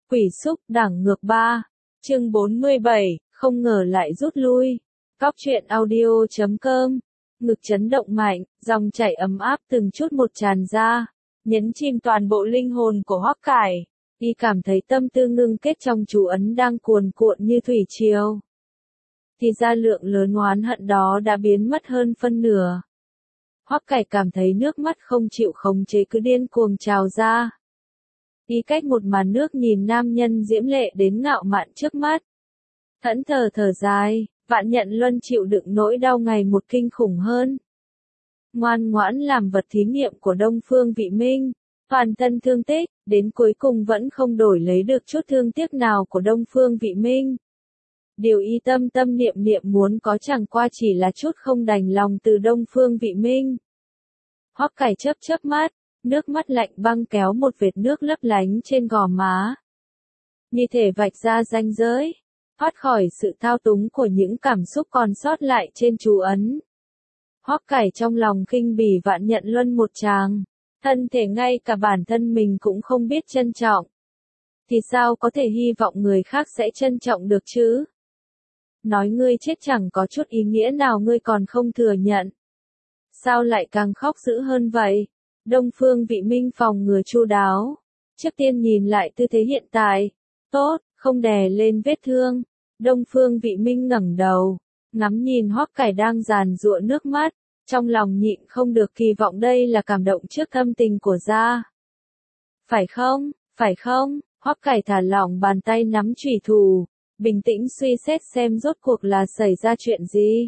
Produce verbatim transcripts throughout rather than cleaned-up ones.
Quỷ xúc đẳng ngược ba. Chương bốn mươi bảy, không ngờ lại rút lui. Cóc truyện audio chấm com. Ngực chấn động mạnh, dòng chảy ấm áp từng chút một tràn ra, nhấn chìm toàn bộ linh hồn của Hoắc Cải. Y cảm thấy tâm tư ngưng kết trong chú ấn đang cuồn cuộn như thủy triều. Thì ra lượng lớn oán hận đó đã biến mất hơn phân nửa. Hoắc Cải cảm thấy nước mắt không chịu khống chế cứ điên cuồng trào ra. Y cách một màn nước nhìn nam nhân diễm lệ đến ngạo mạn trước mắt. Thẫn thờ thở dài, Vạn Nhận Luân chịu đựng nỗi đau ngày một kinh khủng hơn. Ngoan ngoãn làm vật thí nghiệm của Đông Phương Vị Minh, toàn thân thương tích, đến cuối cùng vẫn không đổi lấy được chút thương tiếc nào của Đông Phương Vị Minh. Điều y tâm tâm niệm niệm muốn có chẳng qua chỉ là chút không đành lòng từ Đông Phương Vị Minh. Hoắc Cải chớp chớp mắt, nước mắt lạnh băng kéo một vệt nước lấp lánh trên gò má. Như thể vạch ra ranh giới, thoát khỏi sự thao túng của những cảm xúc còn sót lại trên chú ấn. Hoắc Cải trong lòng khinh bỉ Vạn Nhận Luân một tràng, thân thể ngay cả bản thân mình cũng không biết trân trọng. Thì sao có thể hy vọng người khác sẽ trân trọng được chứ? Nói ngươi chết chẳng có chút ý nghĩa nào ngươi còn không thừa nhận. Sao lại càng khóc dữ hơn vậy? Đông Phương Vị Minh phòng ngừa chu đáo. Trước tiên nhìn lại tư thế hiện tại. Tốt, không đè lên vết thương. Đông Phương Vị Minh ngẩng đầu, ngắm nhìn Hoắc Cải đang giàn giụa nước mắt, trong lòng nhịn không được kỳ vọng đây là cảm động trước thâm tình của gia. Phải không, phải không? Hoắc Cải thả lỏng bàn tay nắm chủy thủ, bình tĩnh suy xét xem rốt cuộc là xảy ra chuyện gì.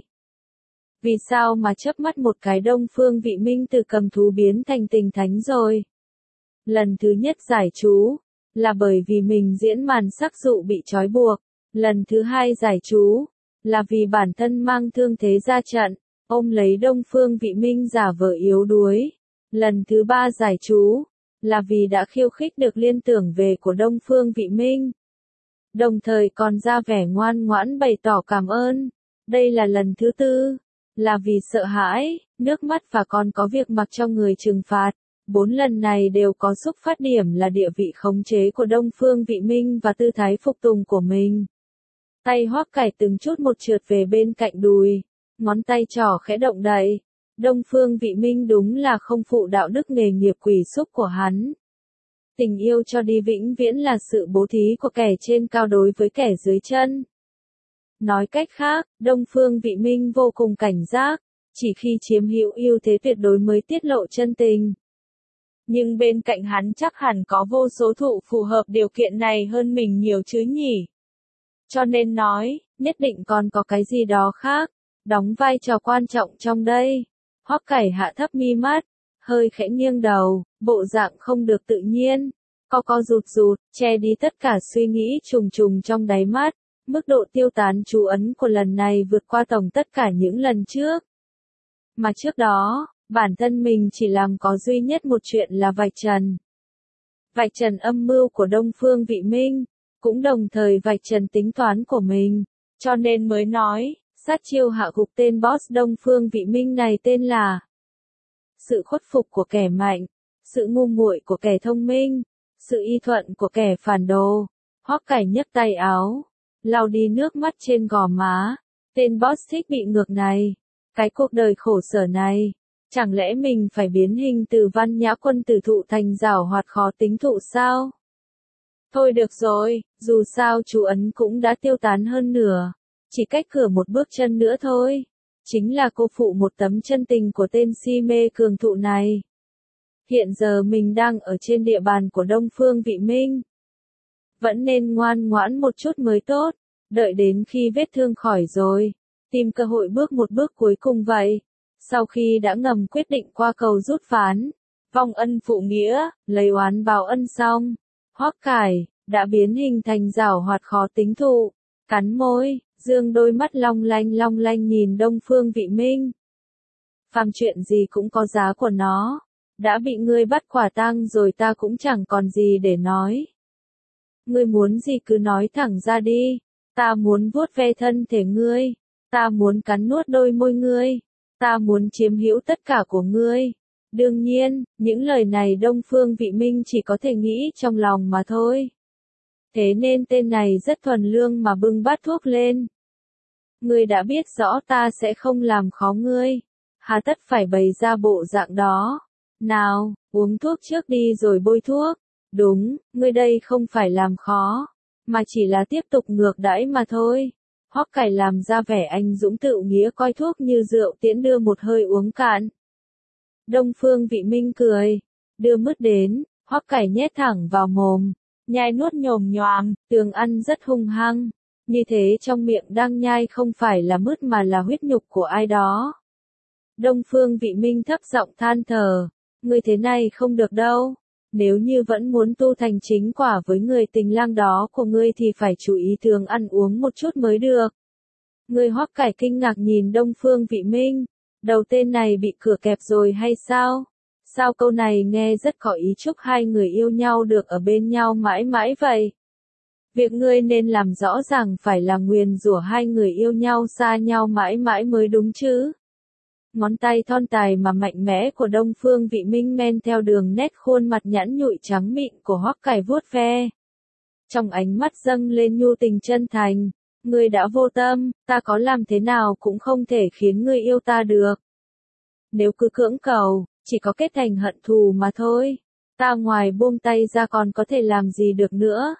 Vì sao mà chớp mắt một cái Đông Phương Vị Minh từ cầm thú biến thành tình thánh rồi? Lần thứ nhất giải chú, là bởi vì mình diễn màn sắc dụ bị trói buộc. Lần thứ hai giải chú, là vì bản thân mang thương thế ra trận, ôm lấy Đông Phương Vị Minh giả vờ yếu đuối. Lần thứ ba giải chú, là vì đã khiêu khích được liên tưởng về của Đông Phương Vị Minh. Đồng thời còn ra vẻ ngoan ngoãn bày tỏ cảm ơn. Đây là lần thứ tư, là vì sợ hãi, nước mắt và còn có việc mặc cho người trừng phạt. Bốn lần này đều có xuất phát điểm là địa vị khống chế của Đông Phương Vị Minh và tư thái phục tùng của mình. Tay Hoắc Cải từng chút một trượt về bên cạnh đùi, ngón tay trỏ khẽ động đậy. Đông Phương Vị Minh đúng là không phụ đạo đức nghề nghiệp quỷ xúc của hắn. Tình yêu cho đi vĩnh viễn là sự bố thí của kẻ trên cao đối với kẻ dưới chân. Nói cách khác, Đông Phương Vị Minh vô cùng cảnh giác, chỉ khi chiếm hữu ưu thế tuyệt đối mới tiết lộ chân tình. Nhưng bên cạnh hắn chắc hẳn có vô số thụ phù hợp điều kiện này hơn mình nhiều chứ nhỉ? Cho nên nói, nhất định còn có cái gì đó khác, đóng vai trò quan trọng trong đây. Hoắc Cải hạ thấp mi mắt, hơi khẽ nghiêng đầu, bộ dạng không được tự nhiên, co co rụt rụt, che đi tất cả suy nghĩ trùng trùng trong đáy mắt. Mức độ tiêu tán chú ấn của lần này vượt qua tổng tất cả những lần trước. Mà trước đó, bản thân mình chỉ làm có duy nhất một chuyện là vạch trần. Vạch trần âm mưu của Đông Phương Vị Minh, cũng đồng thời vạch trần tính toán của mình, cho nên mới nói, sát chiêu hạ gục tên boss Đông Phương Vị Minh này tên là sự khuất phục của kẻ mạnh, sự ngu muội của kẻ thông minh, sự y thuận của kẻ phản đồ. Hoắc Cải nhấc tay áo, lau đi nước mắt trên gò má. Tên boss thích bị ngược này, cái cuộc đời khổ sở này, chẳng lẽ mình phải biến hình từ văn nhã quân tử thụ thành giảo hoạt khó tính thụ sao? Thôi được rồi, dù sao chú ấn cũng đã tiêu tán hơn nửa, chỉ cách cửa một bước chân nữa thôi. Chính là cô phụ một tấm chân tình của tên si mê cường thụ này. Hiện giờ mình đang ở trên địa bàn của Đông Phương Vị Minh. Vẫn nên ngoan ngoãn một chút mới tốt, đợi đến khi vết thương khỏi rồi, tìm cơ hội bước một bước cuối cùng vậy. Sau khi đã ngầm quyết định qua cầu rút ván, vong ân phụ nghĩa, lấy oán báo ân xong, Hoắc Cải đã biến hình thành giảo hoạt khó tính thụ, cắn môi, dương đôi mắt long lanh long lanh nhìn Đông Phương Vị Minh. Phàm chuyện gì cũng có giá của nó, đã bị ngươi bắt quả tang rồi ta cũng chẳng còn gì để nói. Ngươi muốn gì cứ nói thẳng ra đi, ta muốn vuốt ve thân thể ngươi, ta muốn cắn nuốt đôi môi ngươi, ta muốn chiếm hữu tất cả của ngươi. Đương nhiên, những lời này Đông Phương Vị Minh chỉ có thể nghĩ trong lòng mà thôi. Thế nên tên này rất thuần lương mà bưng bát thuốc lên. Ngươi đã biết rõ ta sẽ không làm khó ngươi, hà tất phải bày ra bộ dạng đó. Nào, uống thuốc trước đi rồi bôi thuốc. Đúng, ngươi đây không phải làm khó, mà chỉ là tiếp tục ngược đãi mà thôi. Hoắc Cải làm ra vẻ anh dũng tự nghĩa coi thuốc như rượu tiễn đưa một hơi uống cạn. Đông Phương Vị Minh cười, đưa mứt đến, Hoắc Cải nhét thẳng vào mồm, nhai nuốt nhồm nhoàm, tường ăn rất hung hăng. Như thế trong miệng đang nhai không phải là mứt mà là huyết nhục của ai đó. Đông Phương Vị Minh thấp giọng than thở, ngươi thế này không được đâu. Nếu như vẫn muốn tu thành chính quả với người tình lang đó của ngươi thì phải chú ý thường ăn uống một chút mới được. Người Hoắc Cải kinh ngạc nhìn Đông Phương Vị Minh, đầu tên này bị cửa kẹp rồi hay sao? Sao câu này nghe rất có ý chúc hai người yêu nhau được ở bên nhau mãi mãi vậy? Việc ngươi nên làm rõ ràng phải là nguyền rủa hai người yêu nhau xa nhau mãi mãi mới đúng chứ. Ngón tay thon dài mà mạnh mẽ của Đông Phương Vị Minh men theo đường nét khuôn mặt nhẵn nhụi trắng mịn của Hoắc Cải vuốt ve. Trong ánh mắt dâng lên nhu tình chân thành, ngươi đã vô tâm, ta có làm thế nào cũng không thể khiến ngươi yêu ta được. Nếu cứ cưỡng cầu, chỉ có kết thành hận thù mà thôi, ta ngoài buông tay ra còn có thể làm gì được nữa.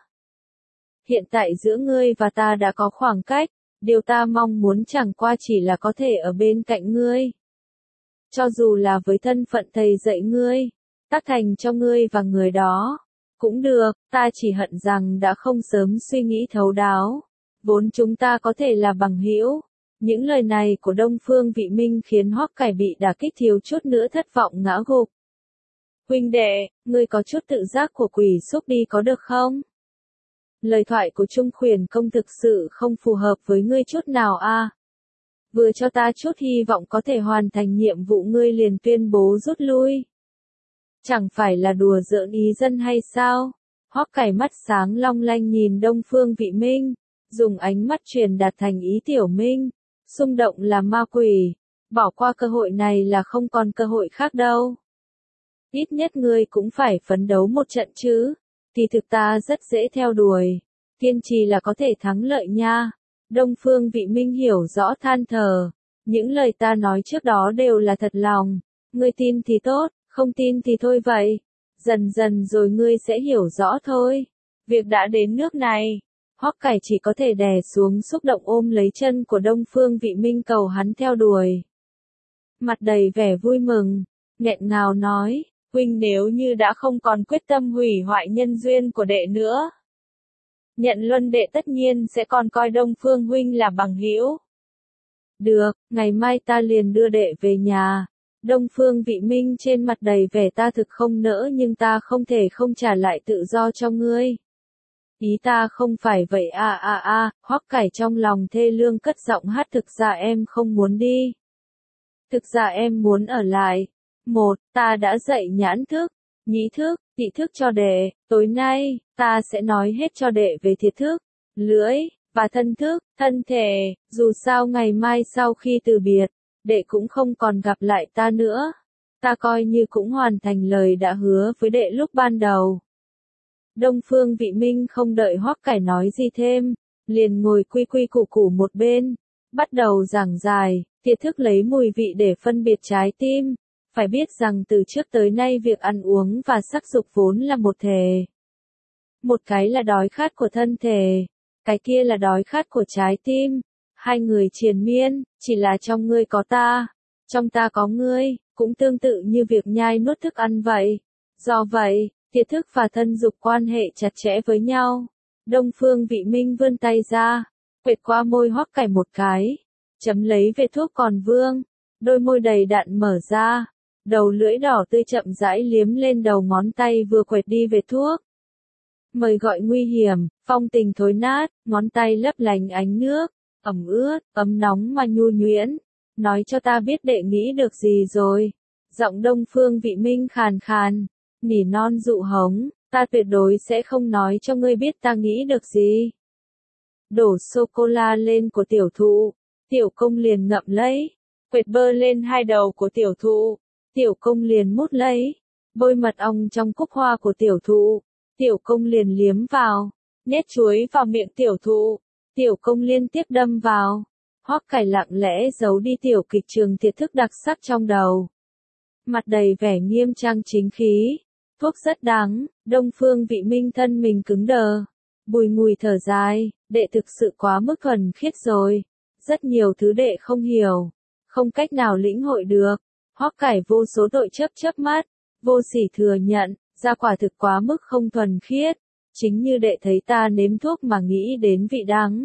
Hiện tại giữa ngươi và ta đã có khoảng cách, điều ta mong muốn chẳng qua chỉ là có thể ở bên cạnh ngươi. Cho dù là với thân phận thầy dạy ngươi, tác thành cho ngươi và người đó, cũng được, ta chỉ hận rằng đã không sớm suy nghĩ thấu đáo, vốn chúng ta có thể là bằng hữu. Những lời này của Đông Phương Vị Minh khiến Hoắc Cải bị đả kích thiếu chút nữa thất vọng ngã gục. Huynh đệ, ngươi có chút tự giác của quỷ xúc đi có được không? Lời thoại của Trung Khuyển Công thực sự không phù hợp với ngươi chút nào a. À? Vừa cho ta chút hy vọng có thể hoàn thành nhiệm vụ ngươi liền tuyên bố rút lui. Chẳng phải là đùa giỡn ý dân hay sao? Hoắc Cải mắt sáng long lanh nhìn Đông Phương Vị Minh, dùng ánh mắt truyền đạt thành ý Tiểu Minh, xung động là ma quỷ, bỏ qua cơ hội này là không còn cơ hội khác đâu. Ít nhất ngươi cũng phải phấn đấu một trận chứ, thì thực ta rất dễ theo đuổi, kiên trì là có thể thắng lợi nha. Đông Phương Vị Minh hiểu rõ than thở, những lời ta nói trước đó đều là thật lòng, ngươi tin thì tốt, không tin thì thôi vậy, dần dần rồi ngươi sẽ hiểu rõ thôi. Việc đã đến nước này, Hoắc Cải chỉ có thể đè xuống xúc động ôm lấy chân của Đông Phương Vị Minh cầu hắn theo đuổi. Mặt đầy vẻ vui mừng, nghẹn ngào nói, huynh nếu như đã không còn quyết tâm hủy hoại nhân duyên của đệ nữa, nhận luân đệ tất nhiên sẽ còn coi Đông Phương huynh là bằng hữu. Được, ngày mai ta liền đưa đệ về nhà. Đông Phương Vị Minh trên mặt đầy vẻ ta thực không nỡ nhưng ta không thể không trả lại tự do cho ngươi. Ý ta không phải vậy a a a, Hoắc Cải trong lòng thê lương cất giọng hát, thực ra em không muốn đi. Thực ra em muốn ở lại. Một, ta đã dạy nhãn thức, nhĩ thức, tị thức cho đệ, tối nay, ta sẽ nói hết cho đệ về thiệt thức, lưỡi, và thân thức, thân thể, dù sao ngày mai sau khi từ biệt, đệ cũng không còn gặp lại ta nữa. Ta coi như cũng hoàn thành lời đã hứa với đệ lúc ban đầu. Đông Phương Vị Minh không đợi Hoắc Cải nói gì thêm, liền ngồi quy quy củ củ một bên, bắt đầu giảng giải, thiệt thức lấy mùi vị để phân biệt trái tim. Phải biết rằng từ trước tới nay việc ăn uống và sắc dục vốn là một thể. Một cái là đói khát của thân thể, cái kia là đói khát của trái tim. Hai người triền miên, chỉ là trong ngươi có ta, trong ta có ngươi, cũng tương tự như việc nhai nuốt thức ăn vậy. Do vậy, thiệt thức và thân dục quan hệ chặt chẽ với nhau. Đông Phương Vị Minh vươn tay ra, quệt qua môi Hoắc Cải một cái, chấm lấy vệt thuốc còn vương, đôi môi đầy đặn mở ra. Đầu lưỡi đỏ tươi chậm rãi liếm lên đầu ngón tay vừa quệt đi về thuốc. Mời gọi nguy hiểm, phong tình thối nát, ngón tay lấp lánh ánh nước, ẩm ướt, ấm nóng mà nhu nhuyễn. Nói cho ta biết đệ nghĩ được gì rồi. Giọng Đông Phương Vị Minh khàn khàn, nỉ non dụ hống, ta tuyệt đối sẽ không nói cho ngươi biết ta nghĩ được gì. Đổ sô-cô-la lên của tiểu thụ, tiểu công liền ngậm lấy, quệt bơ lên hai đầu của tiểu thụ. Tiểu công liền mút lấy, bôi mật ong trong cúc hoa của tiểu thụ, tiểu công liền liếm vào, nhét chuối vào miệng tiểu thụ, tiểu công liên tiếp đâm vào. Hoắc Cải lặng lẽ giấu đi tiểu kịch trường thiệt thức đặc sắc trong đầu. Mặt đầy vẻ nghiêm trang chính khí. Thuốc rất đắng, Đông Phương Vị Minh thân mình cứng đờ. Bùi ngùi thở dài, đệ thực sự quá mức thuần khiết rồi. Rất nhiều thứ đệ không hiểu, không cách nào lĩnh hội được. Hoắc Cải vô số tội chớp chớp mắt, vô sỉ thừa nhận, ra quả thực quá mức không thuần khiết. Chính như đệ thấy ta nếm thuốc mà nghĩ đến vị đắng.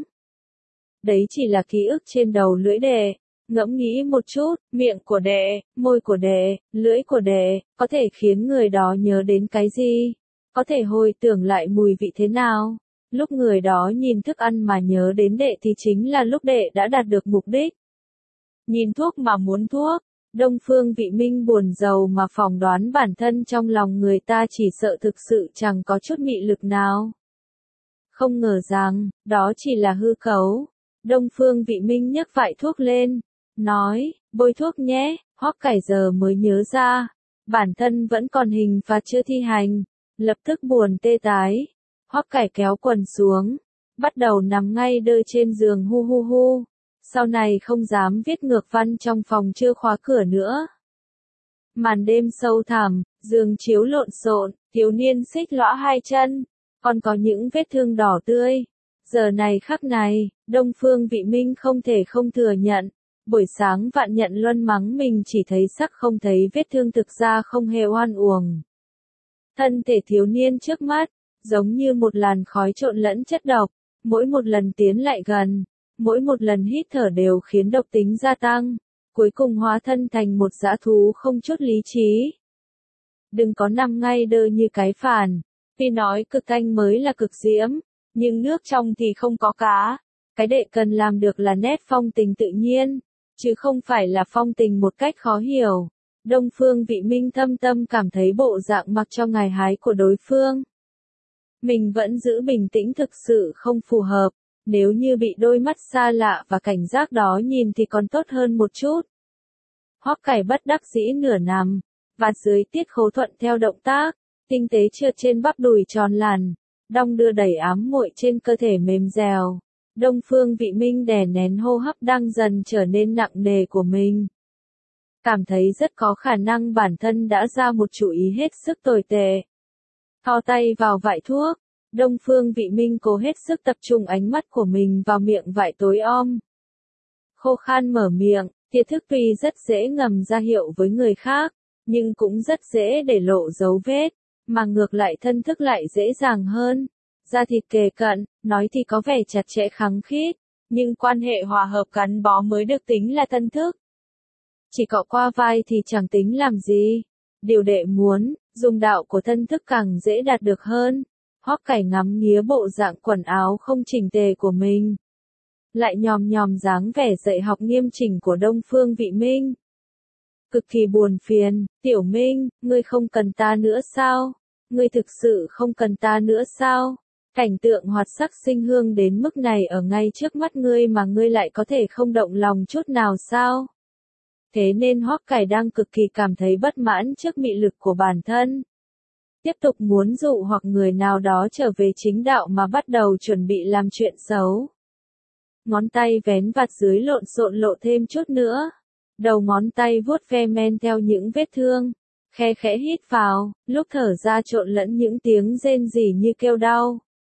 Đấy chỉ là ký ức trên đầu lưỡi đệ. Ngẫm nghĩ một chút, miệng của đệ, môi của đệ, lưỡi của đệ, có thể khiến người đó nhớ đến cái gì? Có thể hồi tưởng lại mùi vị thế nào? Lúc người đó nhìn thức ăn mà nhớ đến đệ thì chính là lúc đệ đã đạt được mục đích. Nhìn thuốc mà muốn thuốc, Đông Phương Vị Minh buồn rầu mà phỏng đoán bản thân trong lòng người ta chỉ sợ thực sự chẳng có chút mị lực nào. Không ngờ rằng, đó chỉ là hư cấu. Đông Phương Vị Minh nhấc vại thuốc lên, nói, bôi thuốc nhé. Hoắc Cải giờ mới nhớ ra, bản thân vẫn còn hình phạt chưa thi hành, lập tức buồn tê tái. Hoắc Cải kéo quần xuống, bắt đầu nằm ngay đơ trên giường hu hu hu. Sau này không dám viết ngược văn trong phòng chưa khóa cửa nữa. Màn đêm sâu thẳm, giường chiếu lộn xộn, thiếu niên xích lõa hai chân, còn có những vết thương đỏ tươi. Giờ này khắc này, Đông Phương Vị Minh không thể không thừa nhận. Buổi sáng Vạn Nhận Luân mắng mình chỉ thấy sắc không thấy vết thương, thực ra không hề oan uổng. Thân thể thiếu niên trước mắt, giống như một làn khói trộn lẫn chất độc, mỗi một lần tiến lại gần, mỗi một lần hít thở đều khiến độc tính gia tăng, cuối cùng hóa thân thành một dã thú không chút lý trí. Đừng có nằm ngay đơ như cái phản, tuy nói cực thanh mới là cực diễm, nhưng nước trong thì không có cá. Cái đệ cần làm được là nét phong tình tự nhiên, chứ không phải là phong tình một cách khó hiểu. Đông Phương Vị Minh thâm tâm cảm thấy bộ dạng mặc cho ngài hái của đối phương. Mình vẫn giữ bình tĩnh thực sự không phù hợp, nếu như bị đôi mắt xa lạ và cảnh giác đó nhìn thì còn tốt hơn một chút. Hoắc Cải bất đắc dĩ nửa nằm, vạt dưới tiết khấu thuận theo động tác, tinh tế trượt trên bắp đùi tròn làn, đong đưa đẩy ám muội trên cơ thể mềm dẻo. Đông Phương Vị Minh đè nén hô hấp đang dần trở nên nặng nề của mình. Cảm thấy rất có khả năng bản thân đã ra một chủ ý hết sức tồi tệ. Thò tay vào vại thuốc, Đông Phương Vị Minh cố hết sức tập trung ánh mắt của mình vào miệng vại tối om. Khô khan mở miệng, tiết thức tuy rất dễ ngầm ra hiệu với người khác, nhưng cũng rất dễ để lộ dấu vết, mà ngược lại thân thức lại dễ dàng hơn. Da thịt kề cận, nói thì có vẻ chặt chẽ khăng khít, nhưng quan hệ hòa hợp gắn bó mới được tính là thân thức. Chỉ cọ qua vai thì chẳng tính làm gì. Điều đệ muốn, dùng đạo của thân thức càng dễ đạt được hơn. Hoắc Cải ngắm nghía bộ dạng quần áo không chỉnh tề của mình. Lại nhòm nhòm dáng vẻ dạy học nghiêm chỉnh của Đông Phương Vị Minh. Cực kỳ buồn phiền, Tiểu Minh, ngươi không cần ta nữa sao? Ngươi thực sự không cần ta nữa sao? Cảnh tượng hoạt sắc sinh hương đến mức này ở ngay trước mắt ngươi mà ngươi lại có thể không động lòng chút nào sao? Thế nên Hoắc Cải đang cực kỳ cảm thấy bất mãn trước mị lực của bản thân. Tiếp tục muốn dụ hoặc người nào đó trở về chính đạo mà bắt đầu chuẩn bị làm chuyện xấu. Ngón tay vén vạt dưới lộn xộn lộ thêm chút nữa. Đầu ngón tay vuốt ve men theo những vết thương. Khe khẽ hít vào, lúc thở ra trộn lẫn những tiếng rên rỉ như kêu đau.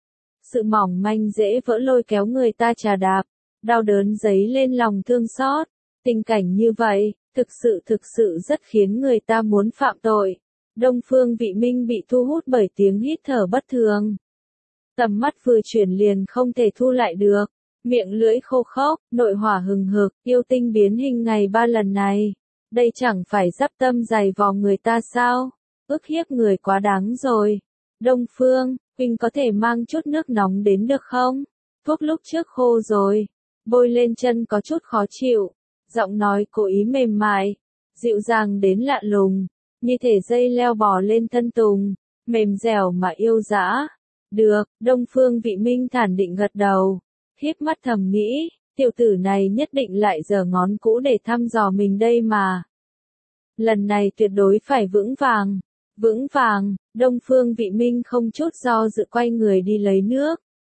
Sự mỏng manh dễ vỡ lôi kéo người ta chà đạp, đau đớn dấy lên lòng thương xót. Tình cảnh như vậy, thực sự thực sự rất khiến người ta muốn phạm tội. Đông Phương Vị Minh bị thu hút bởi tiếng hít thở bất thường. Tầm mắt vừa chuyển liền không thể thu lại được, miệng lưỡi khô khốc, nội hỏa hừng hực, yêu tinh biến hình ngày ba lần này. Đây chẳng phải dắp tâm dày vò người ta sao? Ức hiếp người quá đáng rồi. Đông Phương, huynh có thể mang chút nước nóng đến được không? Thuốc lúc trước khô rồi. Bôi lên chân có chút khó chịu. Giọng nói cố ý mềm mại, dịu dàng đến lạ lùng, như thể dây leo bò lên thân tùng, mềm dẻo mà yêu dã. Được, Đông Phương Vị Minh thản định gật đầu, híp mắt thầm nghĩ, tiểu tử này nhất định lại giở ngón cũ để thăm dò mình đây mà. Lần này tuyệt đối phải vững vàng, vững vàng. Đông Phương Vị Minh không chút do dự quay người đi lấy nước.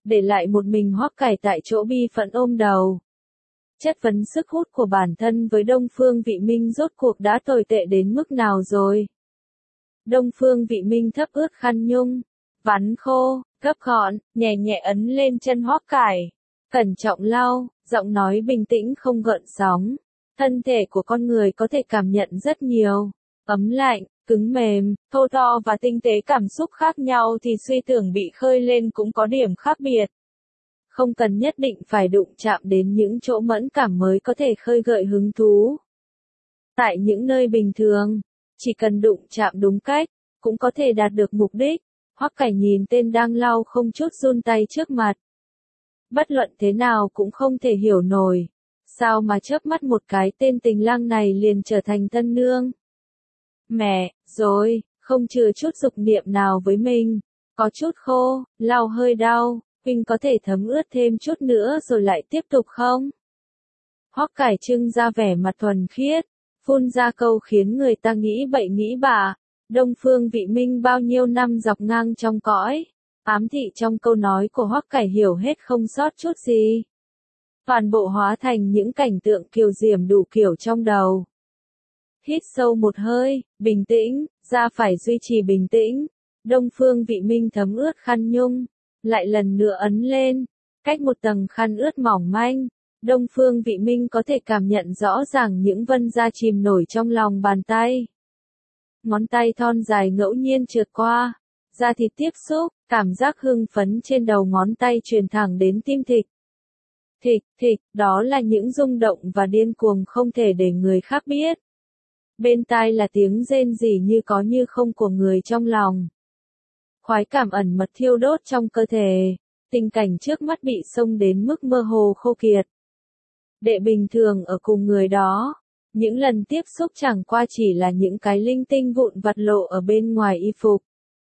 để lại một mình Hoắc Cải tại chỗ bi phẫn ôm đầu. Chất vấn sức hút của bản thân với Đông Phương Vị Minh rốt cuộc đã tồi tệ đến mức nào rồi. Đông Phương Vị Minh thấp ướt khăn nhung, vắn khô, gấp gọn, nhẹ nhẹ ấn lên chân Hoắc Cải. Cẩn trọng lau, giọng nói bình tĩnh không gợn sóng. Thân thể của con người có thể cảm nhận rất nhiều. Ấm lạnh, cứng mềm, thô to và tinh tế cảm xúc khác nhau thì suy tưởng bị khơi lên cũng có điểm khác biệt. Không cần nhất định phải đụng chạm đến những chỗ mẫn cảm mới có thể khơi gợi hứng thú. Tại những nơi bình thường, chỉ cần đụng chạm đúng cách, cũng có thể đạt được mục đích. Hoắc Cải nhìn tên đang lau không chút run tay trước mặt. Bất luận thế nào cũng không thể hiểu nổi. Sao mà chớp mắt một cái tên tình lang này liền trở thành tân nương? Mẹ, rồi, không chừa chút dục niệm nào với mình. Có chút khô, lau hơi đau, Huynh có thể thấm ướt thêm chút nữa rồi lại tiếp tục không? Hoắc Cải trưng ra vẻ mặt thuần khiết, phun ra câu khiến người ta nghĩ bậy nghĩ bạ. Đông Phương Vị Minh bao nhiêu năm dọc ngang trong cõi, ám thị trong câu nói của Hoắc Cải hiểu hết không sót chút gì. Toàn bộ hóa thành những cảnh tượng kiều diễm đủ kiểu trong đầu. Hít sâu một hơi, bình tĩnh, da phải duy trì bình tĩnh. Đông Phương Vị Minh thấm ướt khăn nhung, lại lần nữa ấn lên, cách một tầng khăn ướt mỏng manh. Đông Phương Vị Minh có thể cảm nhận rõ ràng những vân da chìm nổi trong lòng bàn tay. Ngón tay thon dài ngẫu nhiên trượt qua, da thịt tiếp xúc, cảm giác hưng phấn trên đầu ngón tay truyền thẳng đến tim thịt. Thịt, thịt, đó là những rung động và điên cuồng không thể để người khác biết. Bên tai là tiếng rên rỉ như có như không của người trong lòng. Khoái cảm ẩn mật thiêu đốt trong cơ thể, tình cảnh trước mắt bị xông đến mức mơ hồ khô kiệt. Đệ bình thường ở cùng người đó, những lần tiếp xúc chẳng qua chỉ là những cái linh tinh vụn vặt lộ ở bên ngoài y phục.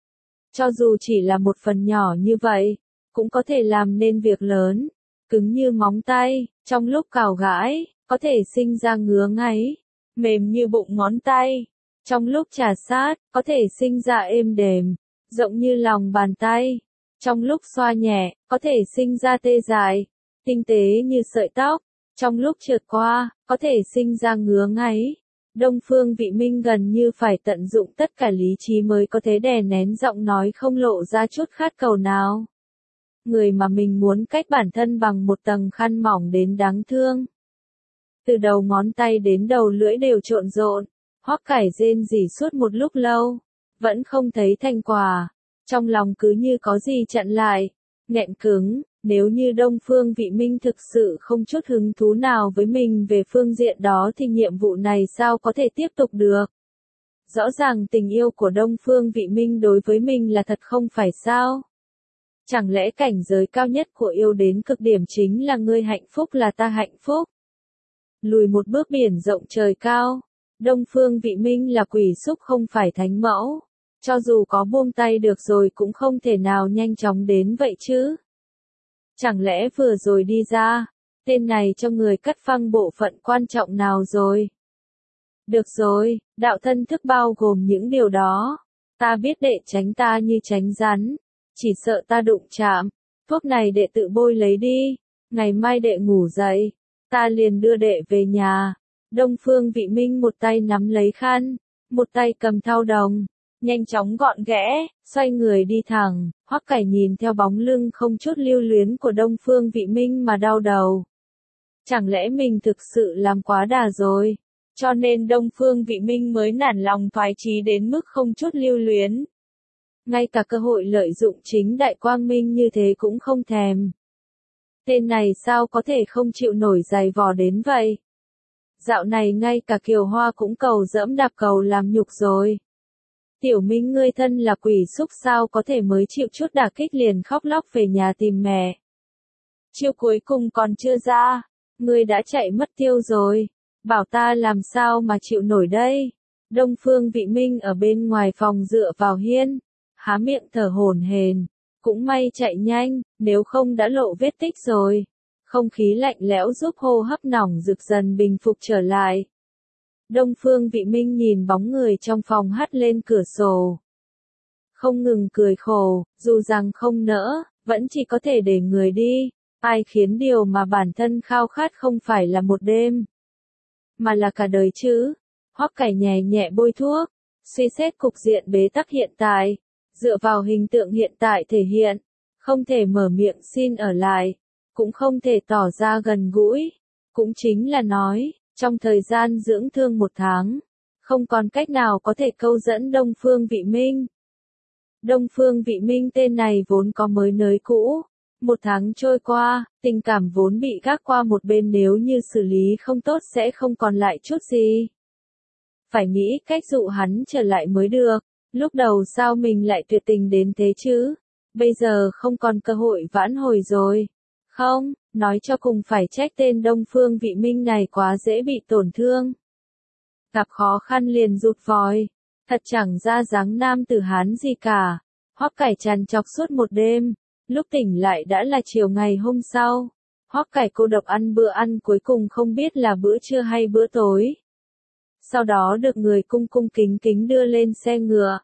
Cho dù chỉ là một phần nhỏ như vậy, cũng có thể làm nên việc lớn, cứng như móng tay, trong lúc cào gãi, có thể sinh ra ngứa ngáy, mềm như bụng ngón tay, trong lúc chà sát, có thể sinh ra êm đềm, rộng như lòng bàn tay, trong lúc xoa nhẹ, có thể sinh ra tê dại, tinh tế như sợi tóc, trong lúc trượt qua, có thể sinh ra ngứa ngáy. Đông Phương Vị Minh gần như phải tận dụng tất cả lý trí mới có thể đè nén giọng nói không lộ ra chút khát cầu nào. Người mà mình muốn cách bản thân bằng một tầng khăn mỏng đến đáng thương. Từ đầu ngón tay đến đầu lưỡi đều trộn rộn, Hoắc Cải rên rỉ suốt một lúc lâu, vẫn không thấy thành quả. Trong lòng cứ như có gì chặn lại, nghẹn cứng. Nếu như Đông Phương Vị Minh thực sự không chút hứng thú nào với mình về phương diện đó thì nhiệm vụ này sao có thể tiếp tục được? Rõ ràng tình yêu của Đông Phương Vị Minh đối với mình là thật không phải sao? Chẳng lẽ cảnh giới cao nhất của yêu đến cực điểm chính là ngươi hạnh phúc là ta hạnh phúc? Lùi một bước biển rộng trời cao, Đông Phương Vị Minh là quỷ xúc không phải thánh mẫu. Cho dù có buông tay được rồi cũng không thể nào nhanh chóng đến vậy chứ. Chẳng lẽ vừa rồi đi ra, tên này cho người cắt phăng bộ phận quan trọng nào rồi? Được rồi, đạo thân thức bao gồm những điều đó. Ta biết đệ tránh ta như tránh rắn, chỉ sợ ta đụng chạm. Thuốc này đệ tự bôi lấy đi, ngày mai đệ ngủ dậy, ta liền đưa đệ về nhà. Đông Phương Vị Minh một tay nắm lấy khăn, một tay cầm thau đồng. Nhanh chóng gọn ghẽ, xoay người đi thẳng, Hoắc Cải nhìn theo bóng lưng không chút lưu luyến của Đông Phương Vị Minh mà đau đầu. Chẳng lẽ mình thực sự làm quá đà rồi, cho nên Đông Phương Vị Minh mới nản lòng thoái chí đến mức không chút lưu luyến. Ngay cả cơ hội lợi dụng chính đại quang minh như thế cũng không thèm. Tên này sao có thể không chịu nổi giày vò đến vậy? Dạo này ngay cả Kiều Hoa cũng cầu dẫm đạp cầu làm nhục rồi. Tiểu Minh ngươi thân là quỷ xúc sao có thể mới chịu chút đả kích liền khóc lóc về nhà tìm mẹ. Chiêu cuối cùng còn chưa ra, ngươi đã chạy mất tiêu rồi, bảo ta làm sao mà chịu nổi đây. Đông Phương Vị Minh ở bên ngoài phòng dựa vào hiên, há miệng thở hổn hển, cũng may chạy nhanh, nếu không đã lộ vết tích rồi. Không khí lạnh lẽo giúp hô hấp nóng rực dần bình phục trở lại. Đông Phương Vị Minh nhìn bóng người trong phòng hắt lên cửa sổ. Không ngừng cười khổ, dù rằng không nỡ, vẫn chỉ có thể để người đi. Ai khiến điều mà bản thân khao khát không phải là một đêm, mà là cả đời chứ? Hoắc Cải nhẹ nhẹ bôi thuốc, suy xét cục diện bế tắc hiện tại, dựa vào hình tượng hiện tại thể hiện, không thể mở miệng xin ở lại, cũng không thể tỏ ra gần gũi, cũng chính là nói, trong thời gian dưỡng thương một tháng, không còn cách nào có thể câu dẫn Đông Phương Vị Minh. Đông Phương Vị Minh tên này vốn có mới nới cũ, một tháng trôi qua, tình cảm vốn bị gác qua một bên nếu như xử lý không tốt sẽ không còn lại chút gì. Phải nghĩ cách dụ hắn trở lại mới được, lúc đầu sao mình lại tuyệt tình đến thế chứ, bây giờ không còn cơ hội vãn hồi rồi. Không, nói cho cùng phải trách tên Đông Phương Vị Minh này quá dễ bị tổn thương. Gặp khó khăn liền rụt vòi, thật chẳng ra dáng nam tử Hán gì cả. Hoắc Cải trằn trọc suốt một đêm, lúc tỉnh lại đã là chiều ngày hôm sau. Hoắc Cải cô độc ăn bữa ăn cuối cùng không biết là bữa trưa hay bữa tối. Sau đó được người cung cung kính kính đưa lên xe ngựa.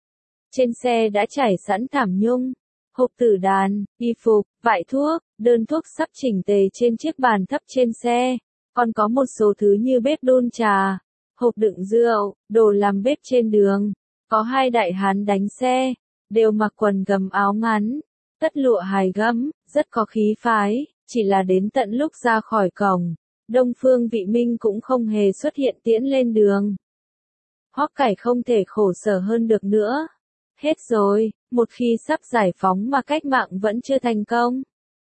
Trên xe đã trải sẵn thảm nhung, hộp tử đàn, y phục, vải thuốc, đơn thuốc sắp chỉnh tề trên chiếc bàn thấp trên xe, còn có một số thứ như bếp đun trà, hộp đựng rượu, đồ làm bếp trên đường. Có hai đại hán đánh xe, đều mặc quần gầm áo ngắn, tất lụa hài gấm, rất có khí phái, chỉ là đến tận lúc ra khỏi cổng, Đông Phương Vị Minh cũng không hề xuất hiện tiễn lên đường. Hoắc Cải không thể khổ sở hơn được nữa. Hết rồi, một khi sắp giải phóng mà cách mạng vẫn chưa thành công,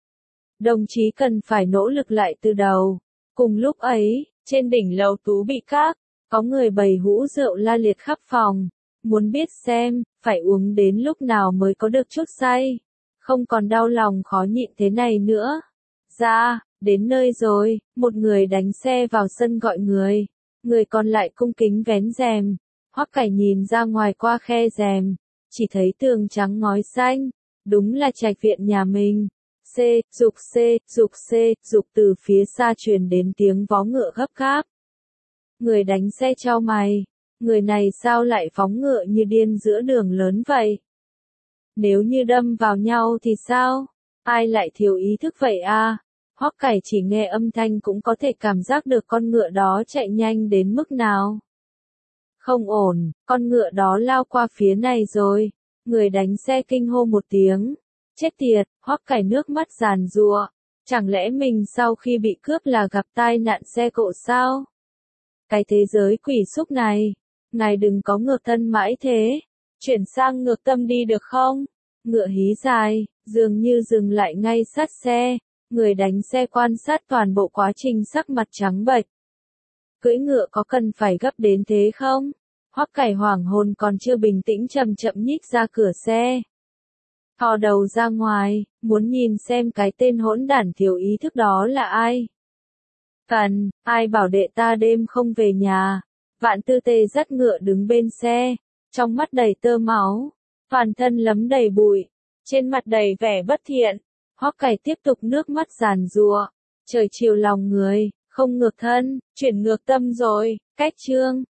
đồng chí cần phải nỗ lực lại từ đầu. Cùng lúc ấy, trên đỉnh lầu Tú Bị Các, có người bày hũ rượu la liệt khắp phòng, muốn biết xem, phải uống đến lúc nào mới có được chút say, không còn đau lòng khó nhịn thế này nữa. Ra, đến nơi rồi, một người đánh xe vào sân gọi người, người còn lại cung kính vén rèm. Hoắc Cải nhìn ra ngoài qua khe rèm, chỉ thấy tường trắng ngói xanh, đúng là trạch viện nhà mình. C, dục C, dục C, dục từ phía xa truyền đến tiếng vó ngựa gấp gáp. Người đánh xe chau mày, người này sao lại phóng ngựa như điên giữa đường lớn vậy? Nếu như đâm vào nhau thì sao? Ai lại thiếu ý thức vậy à? Hoắc Cải chỉ nghe âm thanh cũng có thể cảm giác được con ngựa đó chạy nhanh đến mức nào. Không ổn, con ngựa đó lao qua phía này rồi. Người đánh xe kinh hô một tiếng. Chết tiệt, Hoắc Cải nước mắt giàn giụa. Chẳng lẽ mình sau khi bị cướp là gặp tai nạn xe cộ sao? Cái thế giới quỷ xúc này, ngài đừng có ngược thân mãi thế. Chuyển sang ngược tâm đi được không? Ngựa hí dài, dường như dừng lại ngay sát xe. Người đánh xe quan sát toàn bộ quá trình sắc mặt trắng bệch. Cưỡi ngựa có cần phải gấp đến thế không? Hoắc Cải hoảng hồn còn chưa bình tĩnh chậm chậm nhích ra cửa xe. Thò đầu ra ngoài, muốn nhìn xem cái tên hỗn đản thiếu ý thức đó là ai. Cần, ai bảo đệ ta đêm không về nhà. Vạn Tư Tề dắt ngựa đứng bên xe, trong mắt đầy tơ máu, toàn thân lấm đầy bụi, trên mặt đầy vẻ bất thiện. Hoắc Cải tiếp tục nước mắt giàn giụa, trời chiều lòng người, không ngược thân, chuyển ngược tâm rồi. Cách chương